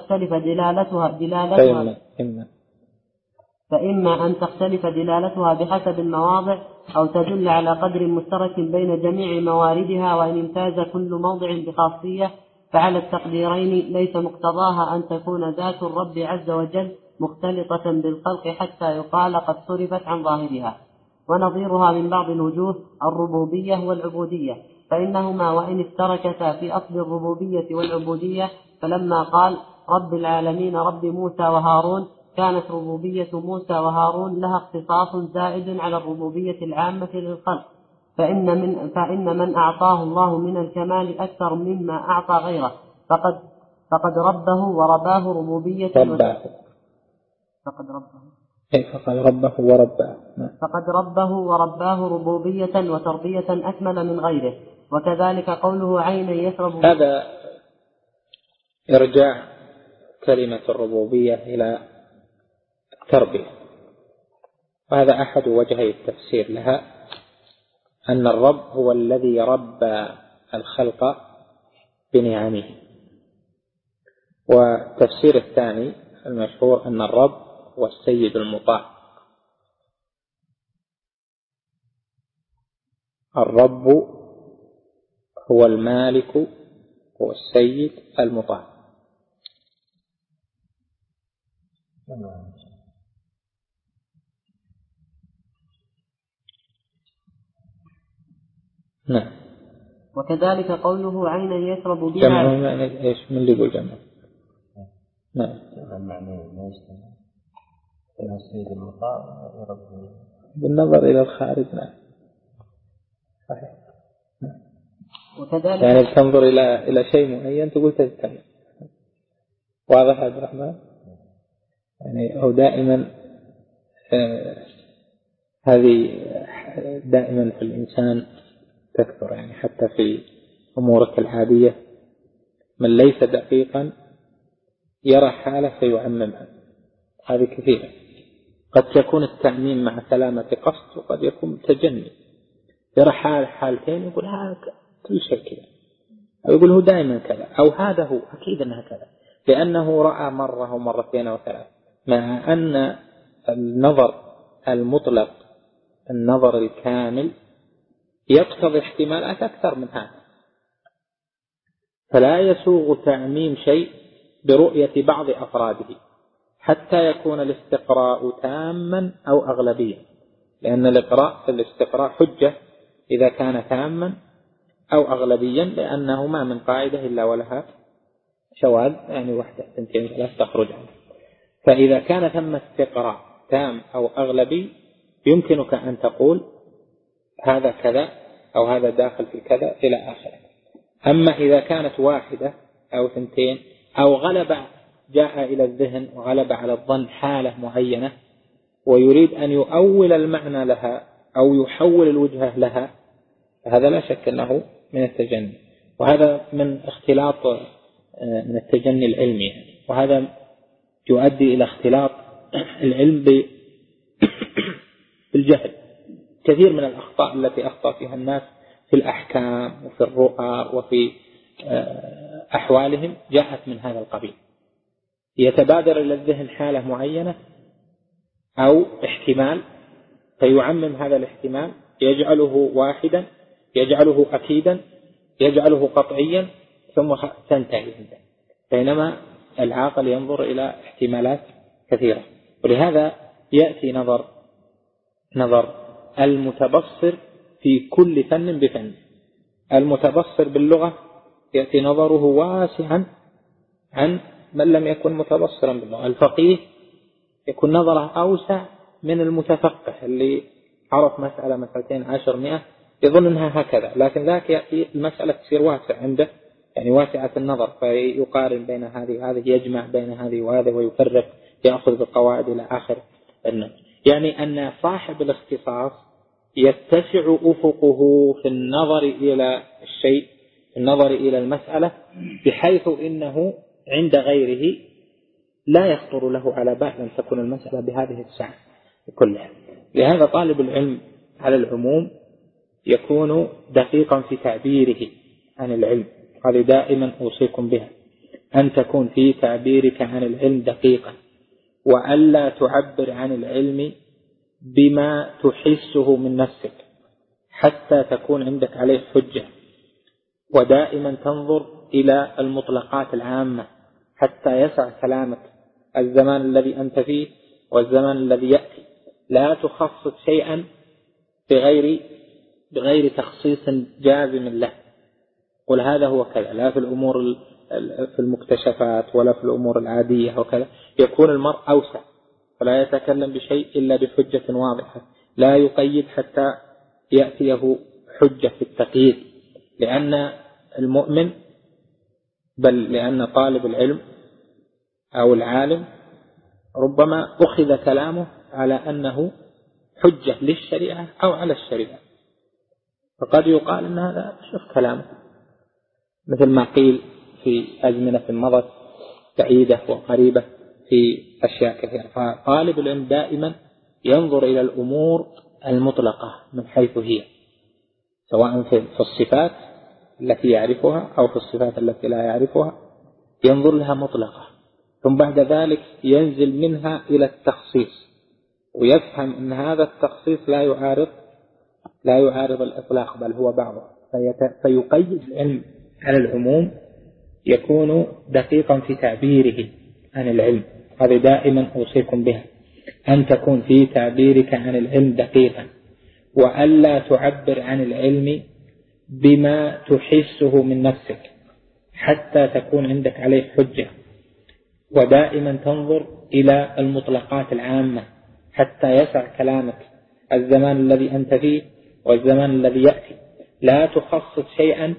تختلف دلالتها بحسب المواضع، أو تدل على قدر مشترك بين جميع مواردها، وإن امتاز كل موضع بخاصية فعلى التقديرين ليس مقتضاها أن تكون ذات الرب عز وجل مختلطة بالخلق حتى يقال قد صرفت عن ظاهرها. ونظيرها من بعض الوجوه الربوبية والعبودية، فإنهما وإن اشتركتا في أصل الربوبية والعبودية، فلما قال رب العالمين رب موسى وهارون كانت ربوبية موسى وهارون لها اختصاص زائد على الربوبية العامة للخلق، فإن من أعطاه الله من الكمال أكثر مما أعطى غيره فقد ربه ورباه ربوبية ربوبية وتربية أكمل من غيره. وكذلك قوله عينا يشرب هذا إرجاع كلمة الربوبية إلى التربية، وهذا أحد وجهي التفسير لها، أن الرب هو الذي ربى الخلق بنعمه. والتفسير الثاني المشهور أن الرب هو السيد المطاع. الرب هو المالك هو السيد المطاع. نعم. وكذلك قوله عينا يشرب بها جمع ايش من اللي يقول جمع؟ نعم. بالنظر إلى الخارج. نعم صحيح. وكذلك يعني تنظر إلى شيء معين تقول تتكلم. واضح عبد الرحمن؟ يعني أو دائما هذه دائما في الإنسان تكثر، يعني حتى في أمورك العادية من ليس دقيقا يرى حالة فيعممها، هذه كثيرة. قد يكون التعميم مع سلامة قصد وقد يكون تجني. يرى حالتين يقول هذا كل شيء كذا، أو يقول هو دائما كذا، أو هذا هو أكيد أنها كذا، لأنه رأى مرة ومرتين وثلاث. مع أن النظر المطلق، النظر الكامل، يقتضي احتمالات أكثر من هذا، فلا يسوغ تعميم شيء برؤية بعض أفراده حتى يكون الاستقراء تاما أو أغلبيا، لأن الإقراء في الاستقراء حجة إذا كان تاما أو أغلبيا، لأنه ما من قاعدة إلا ولها شواذ، يعني واحدة سنتين ثلاث تخرج عنه. فإذا كان ثم استقراء تام أو أغلبي يمكنك أن تقول هذا كذا أو هذا داخل في كذا إلى آخره. أما إذا كانت واحدة أو ثنتين أو غلب جاء إلى الذهن وغلب على الظن حالة معينة ويريد أن يؤول المعنى لها أو يحول الوجهة لها، هذا لا شك أنه من التجني، وهذا من اختلاط من التجني العلمي يعني. وهذا يؤدي إلى اختلاط العلم بالجهل. كثير من الأخطاء التي أخطأ فيها الناس في الأحكام وفي الرؤى وفي أحوالهم جاءت من هذا القبيل. يتبادر إلى الذهن حالة معينة أو احتمال فيعمم هذا الاحتمال، يجعله واحدا، يجعله أكيدا، يجعله قطعيا، ثم تنتهي عنده. بينما العاقل ينظر إلى احتمالات كثيرة. ولهذا يأتي نظر المتبصر في كل فن بفن. المتبصر باللغة يأتي نظره واسعا عن من لم يكن متبصرا باللغة. الفقيه يكون نظره أوسع من المتفقه اللي عرف مسألة مسألتين 100 يظن أنها هكذا، لكن ذاك يأتي المسألة تصير واسع عنده، يعني واسعة النظر، فيقارن بين هذه يجمع بين هذه وهذا ويفرق، يأخذ بالقواعد إلى آخر النظر. يعني أن صاحب الاختصاص يتسع أفقه في النظر إلى الشيء، في النظر إلى المسألة، بحيث إنه عند غيره لا يخطر له على بال أن تكون المسألة بهذه السعة كلها. لهذا طالب العلم على العموم يكون دقيقا في تعبيره عن العلم. هذه دائما أوصيكم بها، أن تكون في تعبيرك عن العلم دقيقا، وألا تعبر عن العلم بما تحسه من نفسك حتى تكون عندك عليه حجة. ودائما تنظر إلى المطلقات العامة حتى يسع كلامك الزمان الذي أنت فيه والزمان الذي يأتي. لا تخصص شيئا بغير تخصيص جازم له. قل هذا هو كذا، لا في الأمور في المكتشفات ولا في الأمور العادية وكذا. يكون المرء أوسع، فلا يتكلم بشيء إلا بحجة واضحة، لا يقيد حتى يأتيه حجة في التقييد. لأن المؤمن، بل لأن طالب العلم أو العالم ربما أخذ كلامه على أنه حجة للشريعة أو على الشريعة، فقد يقال أن هذا شوف كلامه، مثل ما قيل في أزمنة مضت بعيدة وقريبة في أشياء كثيرة. فطالب العلم دائما ينظر إلى الأمور المطلقة من حيث هي، سواء في الصفات التي يعرفها أو في الصفات التي لا يعرفها، ينظر لها مطلقة، ثم بعد ذلك ينزل منها إلى التخصيص، ويفهم أن هذا التخصيص لا يعارض الإطلاق، بل هو بعضه، فيقيد العلم على العموم. يكون دقيقا في تعبيره عن العلم. هذا دائما أوصيكم بها، أن تكون في تعبيرك عن العلم دقيقا، وألا تعبر عن العلم بما تحسه من نفسك حتى تكون عندك عليه حجة. ودائما تنظر إلى المطلقات العامة حتى يسع كلامك الزمان الذي أنت فيه والزمان الذي يأتي. لا تخصص شيئا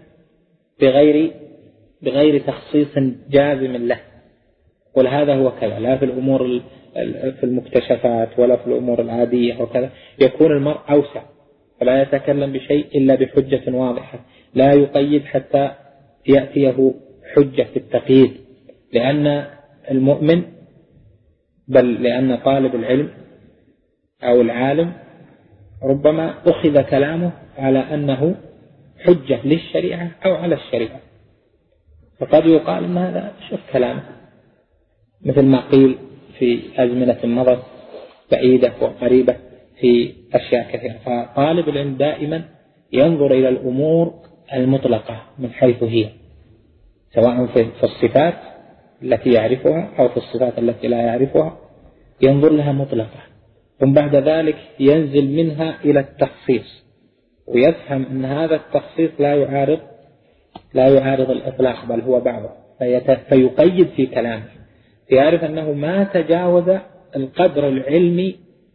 بغير تخصيص جازم له. قل هذا هو كذا، لا في الأمور في المكتشفات ولا في الأمور العادية وكذا. يكون المرء أوسع، فلا يتكلم بشيء إلا بحجة واضحة، لا يقيد حتى يأتيه حجة في التقييد. لأن المؤمن، بل لأن طالب العلم أو العالم ربما أخذ كلامه على أنه حجة للشريعة أو على الشريعة، فقد يقال أن هذا شوف كلامه، مثل ما قيل في أزمنة مضت بعيدة وقريبة في أشياء كثيرة. فطالب العلم دائما ينظر إلى الأمور المطلقة من حيث هي، سواء في الصفات التي يعرفها أو في الصفات التي لا يعرفها، ينظر لها مطلقة، ثم بعد ذلك ينزل منها إلى التخصيص، ويفهم أن هذا التخصيص لا يعارض الإطلاق بل هو بعضه، فيقيد في كلامه، يعرف أنه ما تجاوز القدر العلمي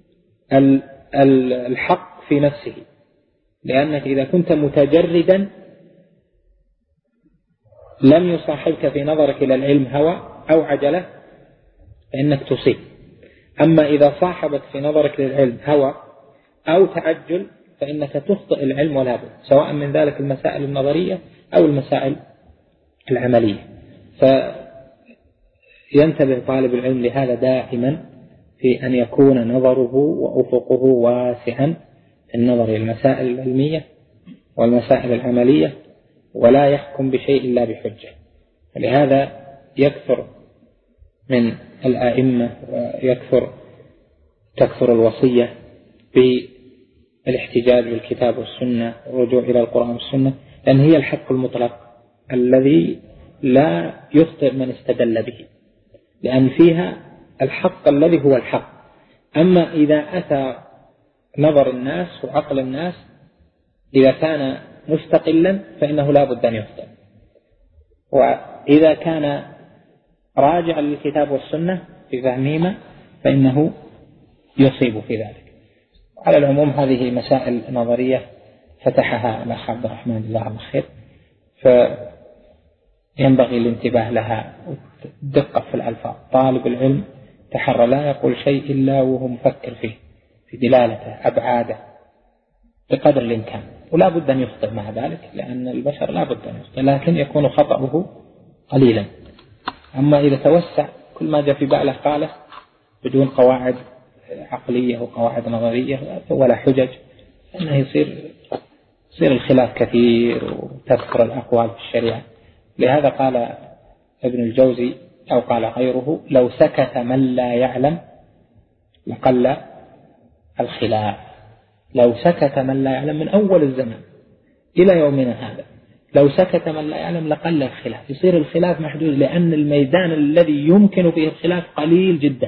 الحق في نفسه، لأنك إذا كنت متجردا لم يصاحبك في نظرك إلى العلم هوى أو عجلة فإنك تصيب. أما إذا صاحبك في نظرك للعلم هوى أو تعجل فإنك تخطئ العلم ولا بد، سواء من ذلك المسائل النظرية أو المسائل العملية. فينتبه طالب العلم لهذا دائما في أن يكون نظره وأفقه واسعا في النظر إلى المسائل العلمية والمسائل العملية، ولا يحكم بشيء إلا بحجة. ولهذا يكثر من الآئمة تكثر الوصية بالاحتجاج بالكتاب والسنة والرجوع إلى القرآن والسنة، لأن هي الحق المطلق الذي لا يخطئ من استدل به، لأن فيها الحق الذي هو الحق. أما إذا أتى نظر الناس وعقل الناس إذا كان مستقلا فإنه لا بد أن يخطئ، وإذا كان راجعا للكتاب والسنة في فهمهما فإنه يصيب في ذلك. على العموم هذه مسائل نظرية فتحها الأخ عبد الرحمن جزاه الله خير، فينبغي الانتباه لها والدقة في الألفاظ. طالب العلم تحرى لا يقول شيء إلا وهو مفكر فيه في دلالته أبعاده بقدر الإمكان، ولا بد أن يخطئ مع ذلك، لأن البشر لا بد أن يخطئ، لكن يكون خطأه قليلا. أما إذا توسع كل ما جاء في باله قاله بدون قواعد عقلية وقواعد نظرية ولا حجج، أنه يصير الخلاف كثير وتذكر الأقوال في الشريعة. لهذا قال ابن الجوزي أو قال غيره: لو سكت من لا يعلم لقل الخلاف. لو سكت من لا يعلم من أول الزمن إلى يومنا هذا، لو سكت من لا يعلم لقل الخلاف، يصير الخلاف محدود، لأن الميدان الذي يمكن فيه الخلاف قليل جدا.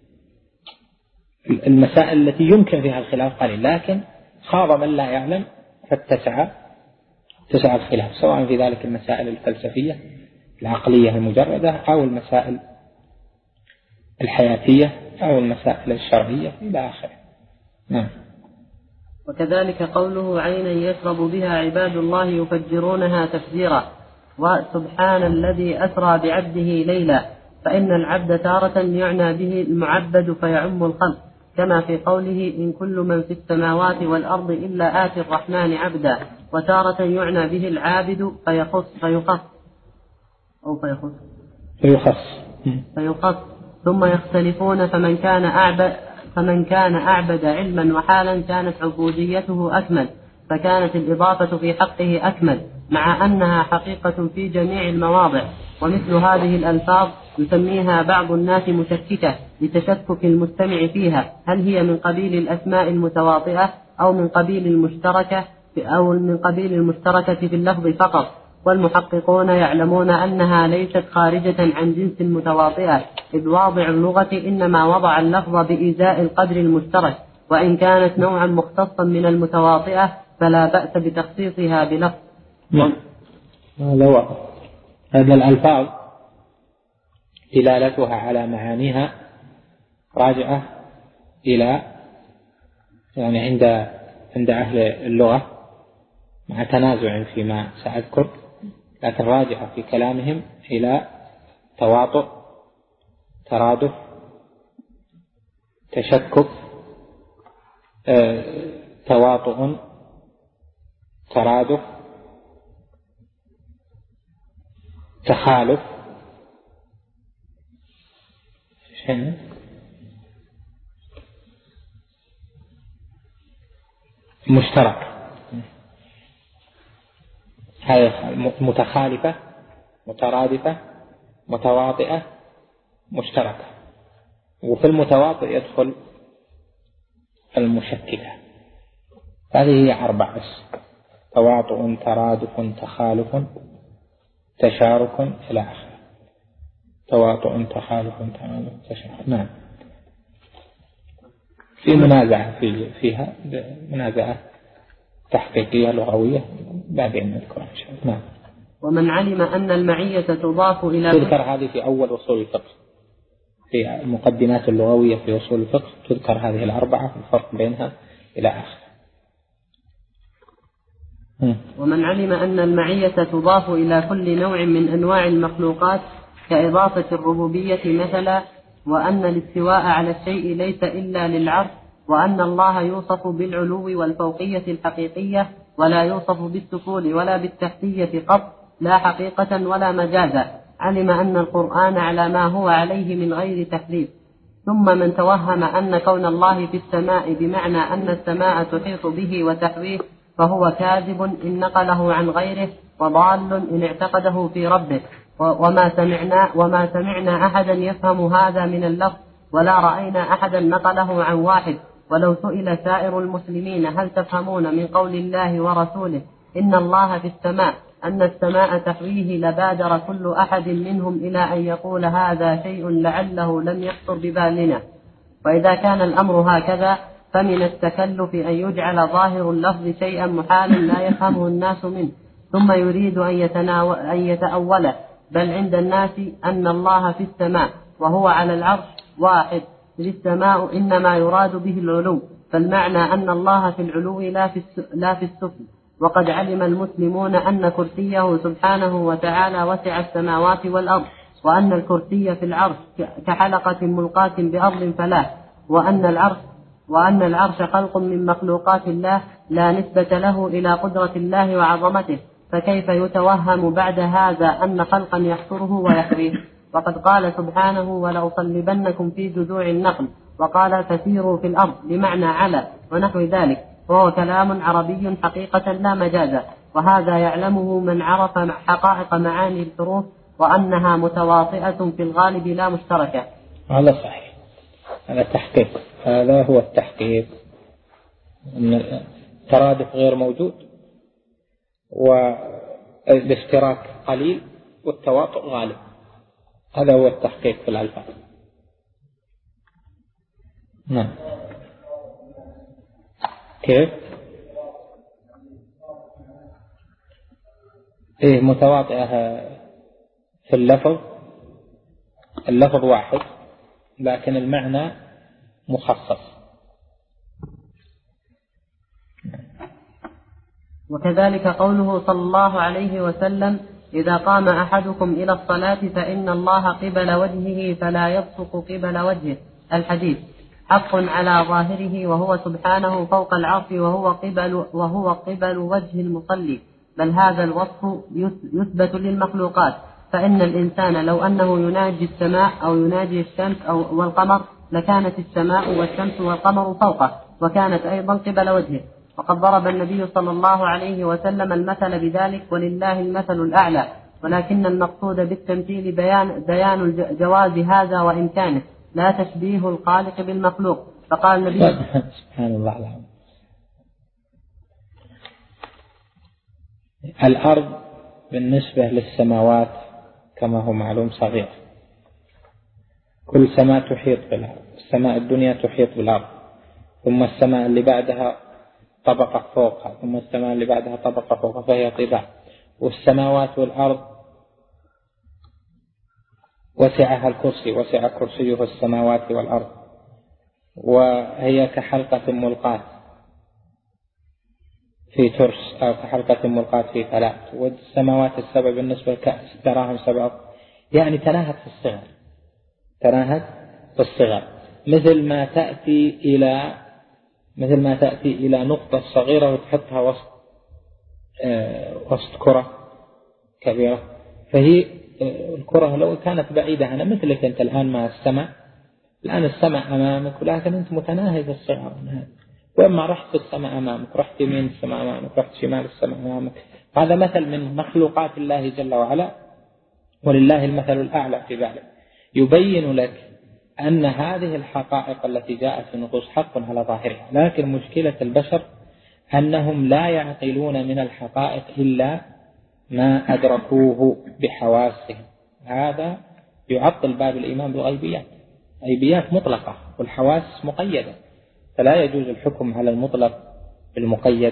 المسائل التي يمكن فيها الخلاف قليل، لكن خاض من لا يعلم فاتسع الخلاف، سواء في ذلك المسائل الفلسفية العقلية المجردة أو المسائل الحياتية أو المسائل الشرعية إلى آخره. نعم. وكذلك قوله: عينا يشرب بها عباد الله يفجرونها تفجيرا، وسبحان الذي أسرى بعبده ليلا، فإن العبد تارة يعنى به المعبد فيعم الخلق، كما في قوله: إن كل من في السماوات والأرض إلا آتي الرحمن عبدا، وتارة يعنى به العابد فيخص ثم يختلفون، فمن كان أعبد علما وحالا كانت عبوديته أكمل، فكانت الإضافة في حقه أكمل، مع أنها حقيقة في جميع المواضع. ومثل هذه الألفاظ يسميها بعض الناس مشككة لتشكك المستمع فيها، هل هي من قبيل الأسماء المتواطئة أو من قبيل المشتركة في اللفظ فقط. والمحققون يعلمون أنها ليست خارجة عن جنس المتواطئة، إذ واضع اللغة إنما وضع اللفظ بإزاء القدر المشترك، وإن كانت نوعا مختصا من المتواطئة فلا بأس بتخصيصها بلفظ. هذا الألفاظ دلالتها على معانيها راجعة إلى يعني عند أهل اللغة مع تنازع فيما سأذكر، لكن راجعة في كلامهم إلى تواطؤ، ترادف، تشكك، تواطؤ، ترادف، تخالف، مشترك. هذه متخالفة، مترادفة، متواطئة، مشتركة. وفي المتواطئ يدخل المشككة. هذه هي 4 تواطؤ، ترادف، تخالف، تشارك إلى آخره. تواطؤ، تخالف، ترادف، تشارك. نعم. في منازعة فيها منازعة تحقيقية لغوية بعدين نذكرها إن شاء الله. نعم. ومن علم أن المعية تضاف إلى تذكر هذه في أول أصول الفقه، في المقدمات اللغوية في أصول الفقه تذكر هذه 4 الفرق بينها إلى آخره. ومن علم أن المعية تضاف إلى كل نوع من أنواع المخلوقات كإضافة الربوبية مثلا، وأن الاستواء على الشيء ليس إلا للعرش، وأن الله يوصف بالعلو والفوقية الحقيقية ولا يوصف بالسفول ولا بالتحتية قط، لا حقيقة ولا مجازا، علم أن القرآن على ما هو عليه من غير تحريف. ثم من توهم أن كون الله في السماء بمعنى أن السماء تحيط به وتحويه فهو كاذب إن نقله عن غيره، وضال إن اعتقده في ربه. وما سمعنا أحدا يفهم هذا من اللفظ، ولا رأينا أحدا نقله عن واحد. ولو سئل سائر المسلمين هل تفهمون من قول الله ورسوله إن الله في السماء أن السماء تحويه، لبادر كل أحد منهم إلى أن يقول هذا شيء لعله لم يخطر ببالنا. وإذا كان الأمر هكذا فمن التكلف أن يجعل ظاهر اللفظ شيئا محالا لا يفهمه الناس منه ثم يريد أن يتأوله. بل عند الناس أن الله في السماء وهو على العرش واحد، للسماء إنما يراد به العلو، فالمعنى أن الله في العلو لا في السفل. وقد علم المسلمون أن كرسيه سبحانه وتعالى وسع السماوات والأرض، وأن الكرسي في العرش كحلقة ملقاة بأرض فلاة، وأن العرش خلق من مخلوقات الله لا نسبة له إلى قدرة الله وعظمته، فكيف يتوهم بعد هذا أن خلقا يحصره ويحويه؟ وقد قال سبحانه ولأصلبنكم في جذوع النخل، وقال فسيروا في الأرض بمعنى على ونحو ذلك، وهو كلام عربي حقيقة لا مجازا، وهذا يعلمه من عرف حقائق معاني الحروف وأنها متواطئة في الغالب لا مشتركة. هذا صحيح، هذا تحقيق، هذا هو التحقيق، أن الترادف غير موجود والاشتراك قليل والتواطؤ غالب. هذا هو التحقيق في الألفاظ. نعم. كيف؟ متواطئة في اللفظ واحد لكن المعنى مخصص. وكذلك قوله صلى الله عليه وسلم إذا قام أحدكم إلى الصلاة فإن الله قبل وجهه فلا يبصق قبل وجهه، الحديث حق على ظاهره، وهو سبحانه فوق العرش وهو قبل وجه المصلي. بل هذا الوصف يثبت للمخلوقات، فإن الإنسان لو أنه يناجي السماء أو يناجي الشمس والقمر لكانت السماء والشمس والقمر فوقه وكانت أيضا قبل وجهه. وقد ضرب النبي صلى الله عليه وسلم المثل بذلك ولله المثل الأعلى، ولكن المقصود بالتمثيل بيان جواز هذا وإمكانه، لا تشبيه الخالق بالمخلوق. فقال النبي سبحان الله العظيم. الأرض بالنسبة للسماوات كما هو معلوم صغير، كل سماء تحيط بالأرض، السماء الدنيا تحيط بالأرض، ثم السماء اللي بعدها طبقة فوقها، ثم السماء اللي بعدها طبقة فوقها، فهي طباع. والسماوات والأرض وسعها الكرسي، وسع كرسيه السماوات والأرض، وهي كحلقة ملقاة في ترس أو كحلقة ملقاة في فلاة. والسماوات السبع بالنسبة لكأس تراهم سبع، يعني تناهت في الصغر، مثل ما تأتي إلى نقطة صغيرة وتحطها وسط كرة كبيرة. فهي الكرة لو كانت بعيدة عنها مثلك أنت الآن مع السماء، الآن السماء أمامك ولكن أنت متناهي في الصغر، وإما رحت السماء أمامك، رحت يمين السماء أمامك، رحت شمال السماء أمامك. هذا مثل من مخلوقات الله جل وعلا، ولله المثل الأعلى في ذلك، يبين لك أن هذه الحقائق التي جاءت في النصوص حق على ظاهرها، لكن مشكلة البشر أنهم لا يعقلون من الحقائق إلا ما أدركوه بحواسهم. هذا يعطل باب الإيمان بالغيبيات، غيبيات مطلقة والحواس مقيدة، فلا يجوز الحكم على المطلق بالمقيد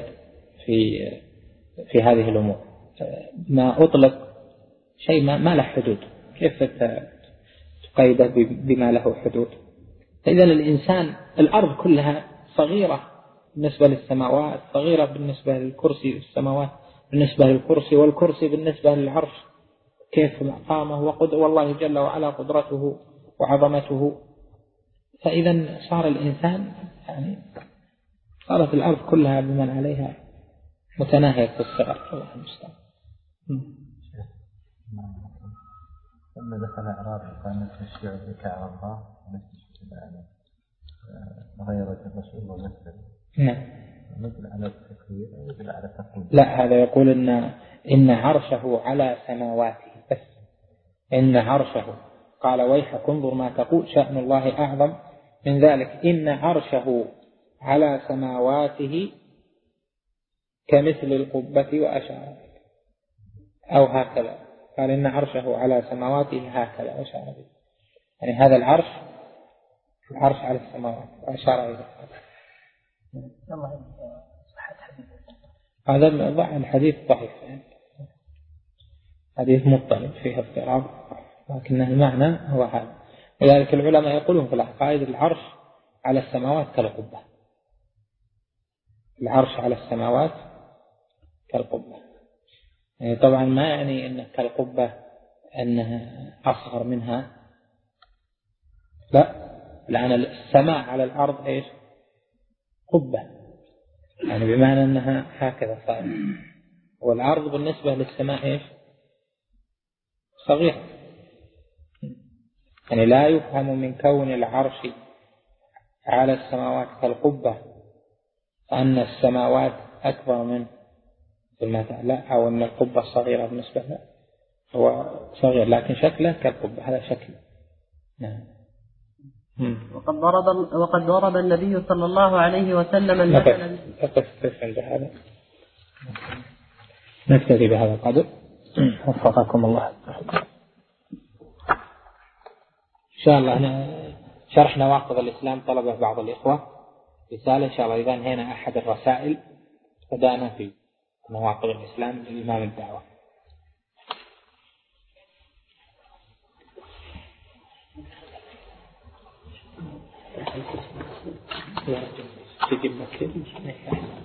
في هذه الأمور. ما أطلق شيء ما له حدود، كيف تقيده بما له حدود؟ إذن الإنسان، الأرض كلها صغيرة بالنسبة للسماوات، صغيرة بالنسبة للكرسي، السماوات بالنسبة للكرسي، والكرسي بالنسبة للعرش، كيف مقامه والله جل وعلا قدرته وعظمته. فإذا صار الإنسان يعني صارت الأرض كلها بمن عليها متناهية الصغر. الله المستعان. لما دخل أعرابي قال نفس الشيء بك على الله نفس الشيء غير الرسول ومثل. نعم. مثل على التكبير مثل على التقويم. لا، هذا يقول إن عرشه على سماواته بس، إن عرشه، قال ويحك انظر ما تقول، شأن الله أعظم من ذلك. إن عرشه على سماواته كمثل القبة وأشار، أو هكذا قال إن عرشه على سماواته هكذا وأشار به، يعني هذا العرش على السماوات وأشار إليه. هذا الحديث ضعيف، حديث مضطرب فيه اضطراب، لكن المعنى هو هذا. ولذلك العلماء يقولون في العقائد العرش على السماوات كالقبة، العرش على السماوات كالقبة. يعني طبعا ما يعني أن كالقبة أنها أصغر منها، لا، لأن السماء على الأرض إيش؟ قبة، يعني بمعنى أنها هكذا صارت، والعرض بالنسبة للسماء إيش؟ صغير. يعني لا يفهم من كون العرش على السماوات كالقبة أن السماوات أكبر من الماء، لا، أو أن القبة صغيرة بالنسبة له، هو صغير لكن شكله كالقبة، هذا شكله. نعم. وقد ضرب النبي صلى الله عليه وسلم المثل. نكتفي بهذا القدر، وفقكم الله. إن شاء الله شرح نواقض الإسلام طلبه بعض الإخوة رسالة، إن شاء الله إذا انهينا أحد الرسائل بدأنا في نواقض الإسلام للإمام الدعوة. تجيب مكتب